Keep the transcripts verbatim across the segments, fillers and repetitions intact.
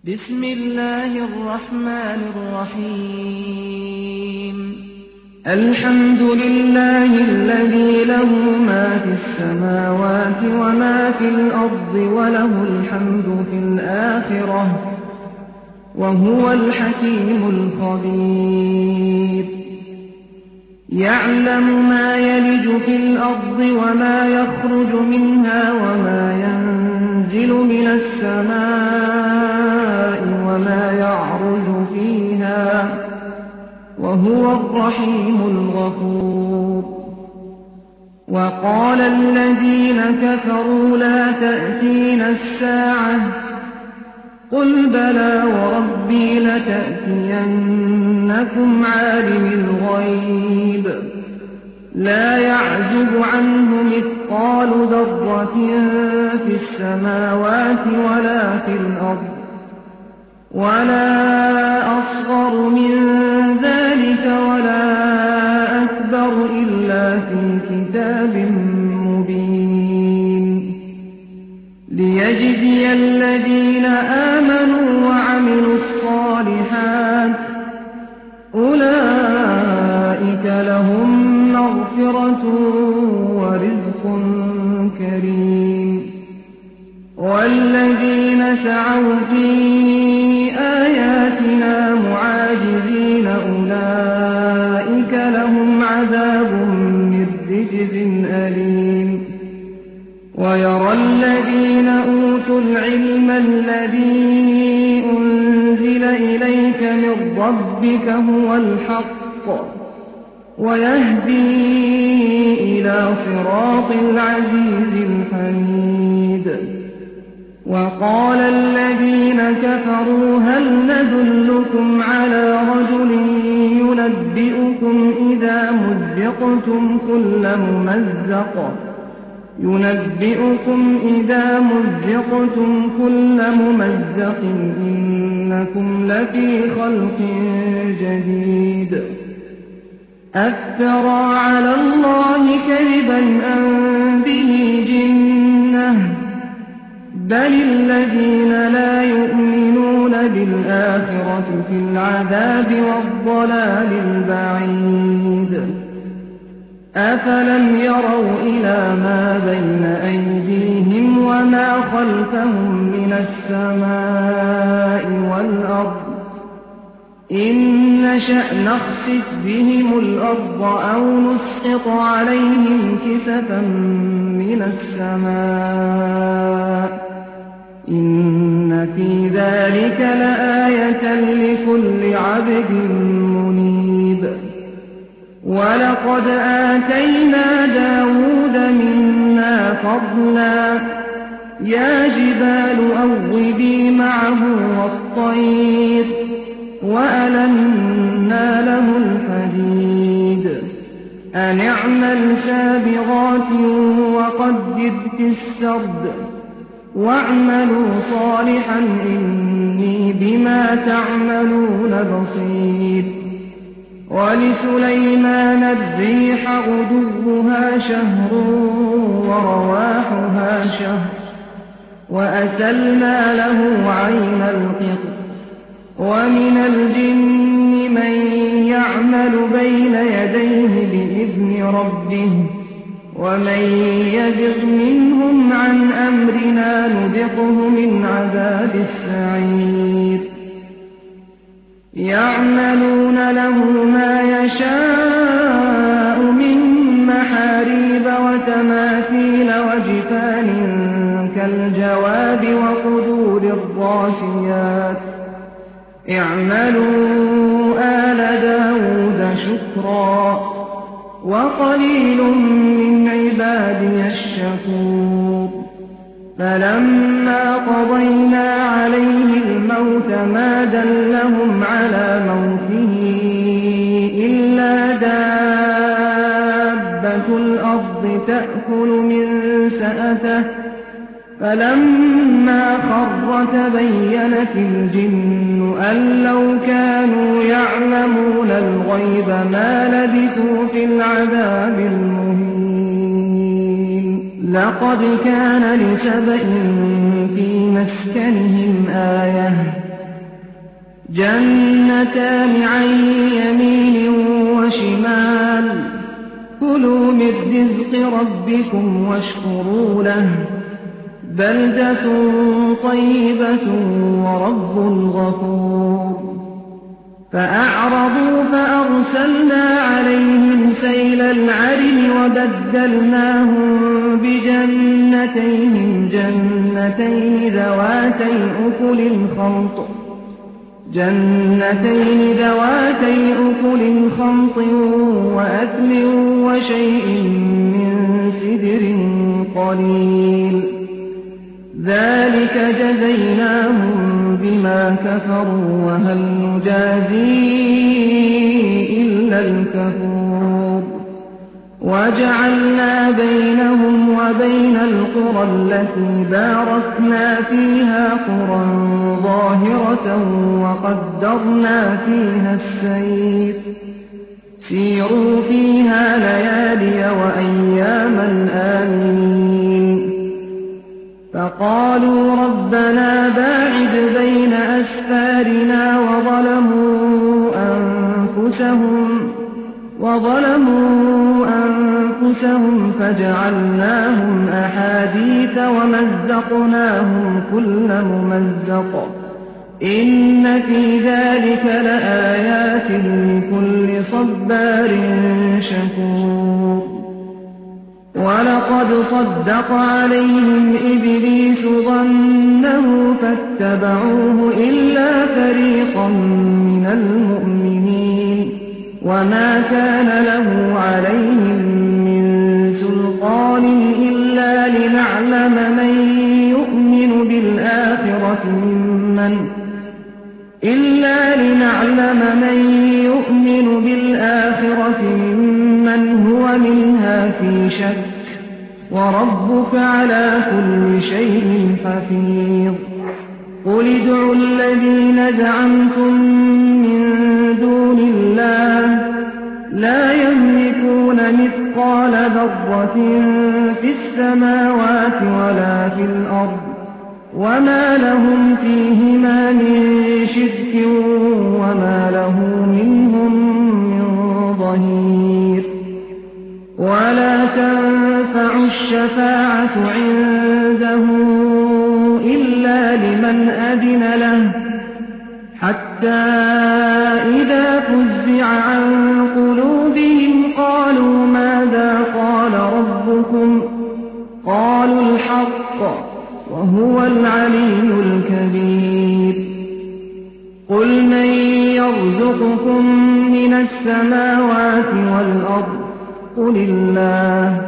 بسم الله الرحمن الرحيم الحمد لله الذي له ما في السماوات وما في الأرض وله الحمد في الآخرة وهو الحكيم الخبير يعلم ما يلج في الأرض وما يخرج منها وما ينزل من السماء وما يعرج فيها وهو الرحيم الغفور وقال الذين كفروا لا تأتينا الساعة قل بلى وربي لتأتينكم عالم الغيب لا يعزب عنه مثقال ذرة في السماوات ولا في الأرض ولا أصغر من ذلك ولا أكبر إلا في كتاب مبين ليجزي الذين آمنوا وعملوا الصالحات أولئك لهم مغفرة ورزق كريم والذين سعوا في آياتنا معاجزين أولئك لهم عذاب من رجز أليم ويرى الذين أوتوا العلم الذي أنزل إليك من ربك هو الحق ويهدي إلى صراط العزيز الحميد وقال الذين كفروا هل ندلكم على رجل ينبئكم إذا مزقتم كل ممزق ينبئكم إذا مزقتم كل ممزق إنكم لفي خلق جديد أفترى على الله كذبا أم به جنة بل الذين لا يؤمنون بالآخرة في العذاب والضلال البعيد أفلم يروا إلى ما بين أيديهم وما خلفهم من السماء والأرض إن نشأ نخسف بهم الأرض أو نسقط عليهم كسفا من السماء إن في ذلك لآية لكل عبد منيب ولقد آتينا داود منا فضلا يا جبال أوبي معه والطير وألنا له الحديد أن اعمل سابغات وقدر في السرد واعملوا صالحا إني بما تعملون بصير ولسليمان الريح غدوها شهر ورواحها شهر وأسلنا له عين القطر ومن الجن من يعمل بين يديه بإذن ربه ومن يزغ منهم عن أمرنا نذقه من عذاب السعير يعملون له ما يشاء من محاريب وتماثيل وجفان كالجواب وقدور الراسيات اعملوا آل داود شكرا وقليل من عبادي الشكور فلما قضينا عليه الموت ما دلهم على موته إلا دابة الأرض تأكل من سأته فلما خر تبينت الجن أن لو كانوا يعلمون الغيب ما لبثوا في العذاب المهين لقد كان لسبإ في مسكنهم آية جنتان عن يمين وشمال كلوا من رزق ربكم واشكروا له بلدة طيبة ورب غفور فأعرضوا فأرسلنا عليهم سيل العرم وبدلناهم بجنتيهم جنتين ذواتي أكل خمط جنتين ذواتي أكل خمط وأثل وشيء من سدر قليل ذلك جزيناهم بما كفروا وهل نجازي إلا الكفور وجعلنا بينهم وبين القرى التي باركنا فيها قرى ظاهرة وقدرنا فيها السير سيروا فيها ليالي وأياما آمين فقالوا ربنا باعد بين أسفارنا وظلموا أنفسهم وظلموا أنفسهم فجعلناهم أحاديث ومزقناهم كل ممزق إن في ذلك لآيات لكل صبار شكور ولقد صدق عليهم إبليس ظنه فاتبعوه إلا فريقا من المؤمنين وما كان له عليهم من سلطان إلا لنعلم من يؤمن بالآخرة ممن إلا لنعلم من يؤمن بالآخرة ممن هو منها في شك وربك على كل شيء حفيظ قل ادعوا الذين زعمتم من دون الله لا يملكون مثقال ذرة في السماوات ولا في الأرض وما لهم فيهما من شرك وما له منهم من ظهير ولا تنفع الشفاعة عنده إلا لمن أذن له حتى إذا فزع عن قلوبهم قالوا ماذا قال ربكم قالوا الحق وهو العلي الكبير قل من يرزقكم من السماوات والأرض قل الله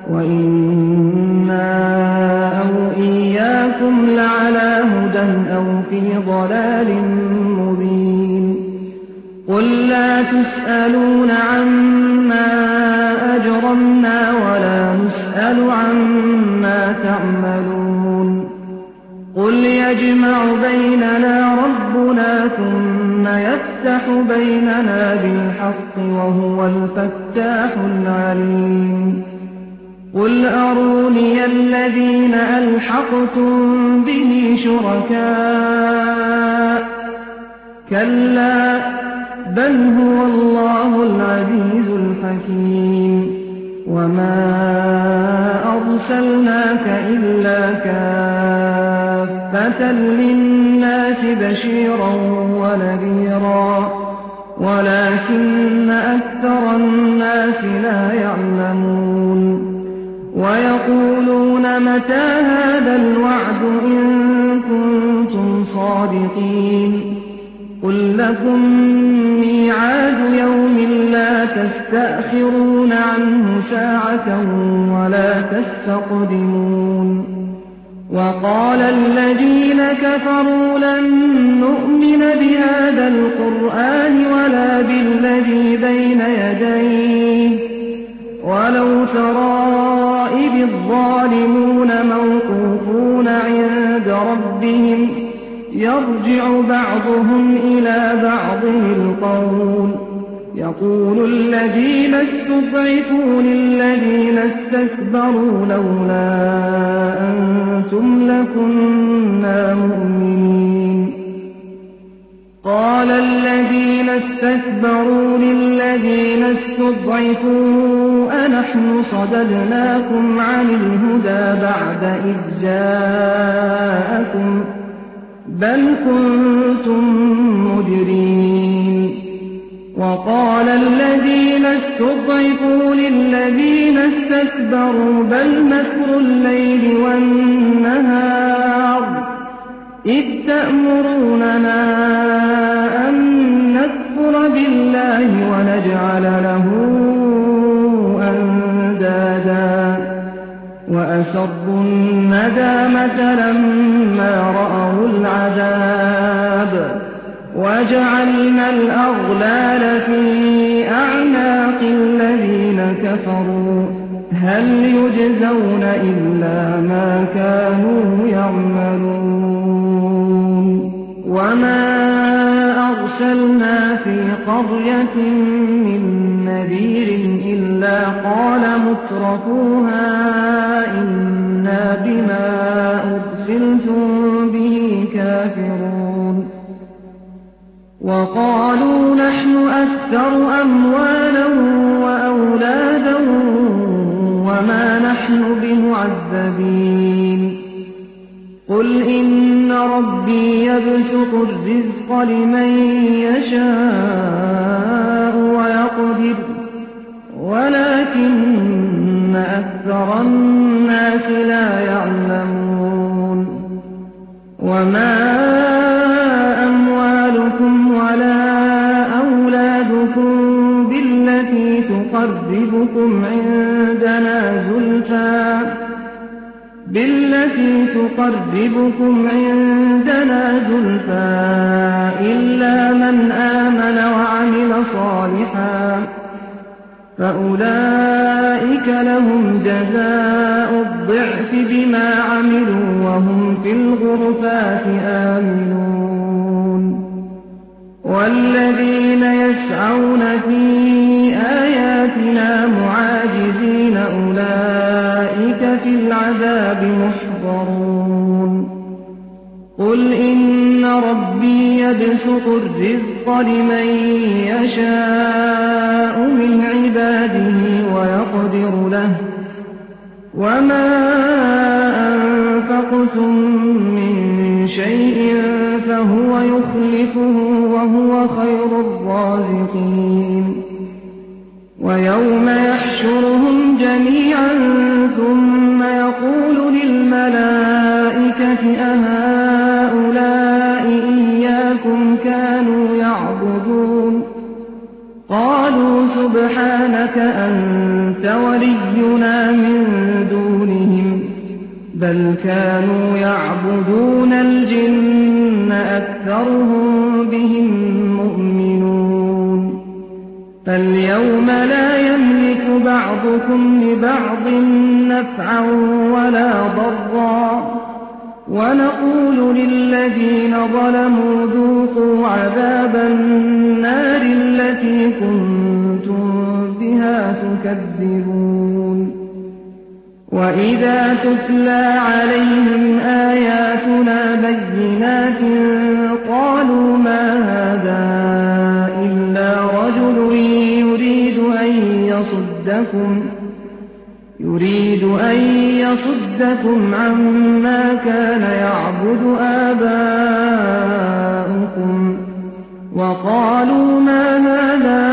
وإنا أو إياكم لعلى هدى أو في ضلال مبين قل لا تسألون عما أجرمنا ولا نسأل عما تعملون قل يجمع بيننا ربنا ثم يفتح بيننا بالحق وهو الفتاح العليم قل أروني الذين ألحقتم به شركاء كلا بل هو الله العزيز الحكيم وما أرسلناك إلا كافة للناس بشيرا ونذيرا ولكن أكثر الناس لا يعلمون ويقولون متى هذا الوعد إن كنتم صادقين قل لكم ميعاد يوم لا تستأخرون عنه ساعة ولا تستقدمون وقال الذين كفروا لن نؤمن بهذا القرآن ولا بالذي بين يديه ولو ترى إذ الظالمون موقوفون عند ربهم يرجع بعضهم إلى بعض القول يقول الذين استضعفوا للذين استكبروا لولا أنتم لكنا مؤمنين قال وقال الذين استكبروا للذين استضعفوا أنحن صددناكم عن الهدى بعد إذ جاءكم بل كنتم مجرمين وقال الذين استضعفوا للذين استكبروا بل مكر الليل والنهار إذ تأمروننا أن نكفر بالله ونجعل له أندادا وأسروا الندامة لما رأوا العذاب وجعلنا الأغلال في أعناق الذين كفروا هل يجزون إلا ما كانوا يعملون وما أرسلنا في قرية من نذير إلا قال مترفوها إنا بما أرسلتم به كافرون وقالوا نحن أكثر أموالا وأولادا وما نحن بمعذبين قل إن ربي يبسط الرزق لمن يشاء ويقدر ولكن أكثر الناس لا يعلمون وما أموالكم ولا أولادكم بالتي تقربكم عندنا زلفى بالتي تقربكم عندنا زلفى إلا من آمن وعمل صالحا فأولئك لهم جزاء الضعف بما عملوا وهم في الغرفات آمنون والذين يسعون في آياتنا معاجزين أولئك في العذاب محضرون قل إن ربي يبسط الرزق لمن يشاء من عباده ويقدر له وما أنفقتم من شيء فهو يخلفه وهو خير الرازقين ويوم يحشرهم جميعا ثم يقول للملائكة أهؤلاء إياكم كانوا يعبدون قالوا سبحانك أنت ولينا من دونهم بل كانوا يعبدون الجن أكثرهم بهم مؤمنون فاليوم لا يملك بعضكم لبعض نفعا ولا ضرا ونقول للذين ظلموا ذوقوا عذاب النار التي كنتم بها تكذبون وإذا تتلى عليهم آياتنا بينات قالوا ما هذا إلا رجل يريد أن يصدكم يريد أن يصدكم عما كان يعبد آباؤكم وقالوا ما هذا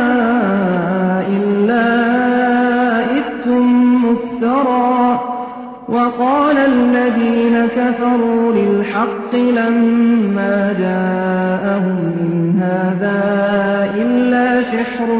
إلا إفك مفترى وقال الذين كفروا للحق لما جاءهم إن هذا إلا سحر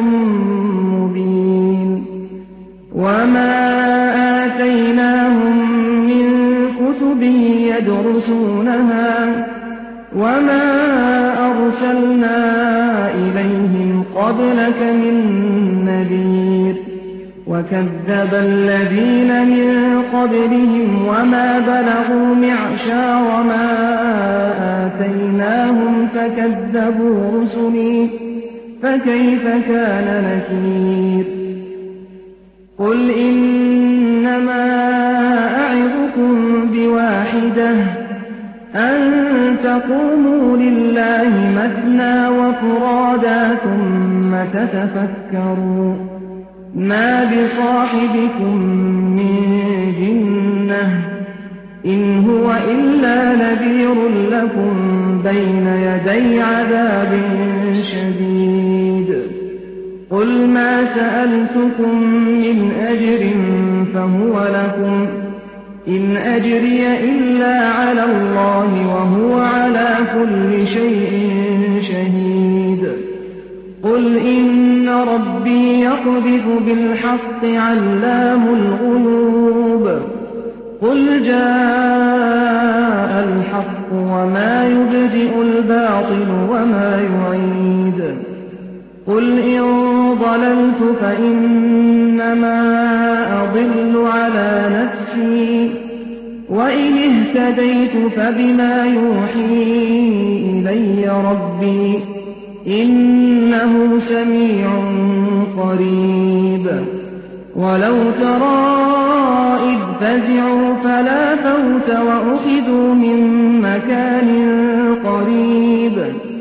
مبين وما آتيناهم من كتب يدرسونها وما أرسلنا إليهم قبلك من نذير وكذب الذين من قبلهم وما بلغوا معشار ما آتيناهم فكذبوا رسلي فكيف كان نكير قل إنما أعظكم بواحدة أن تقوموا لله مثنى وفرادا ثم تتفكروا ما بصاحبكم من جنة إن هو إلا نذير لكم بين يدي عذاب شديد قل ما سألتكم من أجر فهو لكم إن أجري إلا على الله وهو على كل شيء شهيد قل إن ربي يقذف بالحق علام الغيوب قل جاء الحق وما يبدئ الباطل وما يعيد قل إن ضللت فإنما أضل على نفسي وإن اهتديت فبما يوحي إلي ربي إنه سميع قريب ولو ترى إذ فزعوا فلا فوت وأخذوا من مكان قريب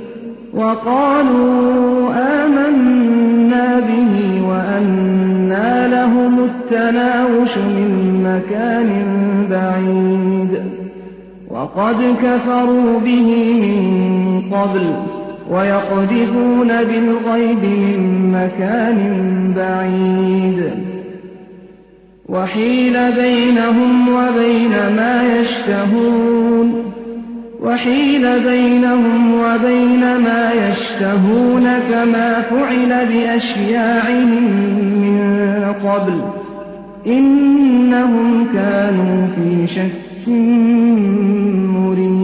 وقالوا آمنا به وأنى لهم التناوش من مكان بعيد وقد كفروا به من قبل ويقذفون بالغيب من مكان بعيد وحيل بينهم وبين ما يشتهون وحيل بينهم وبين ما يشتهون كما فعل بأشياعهم من قبل إنهم كانوا في شك مريب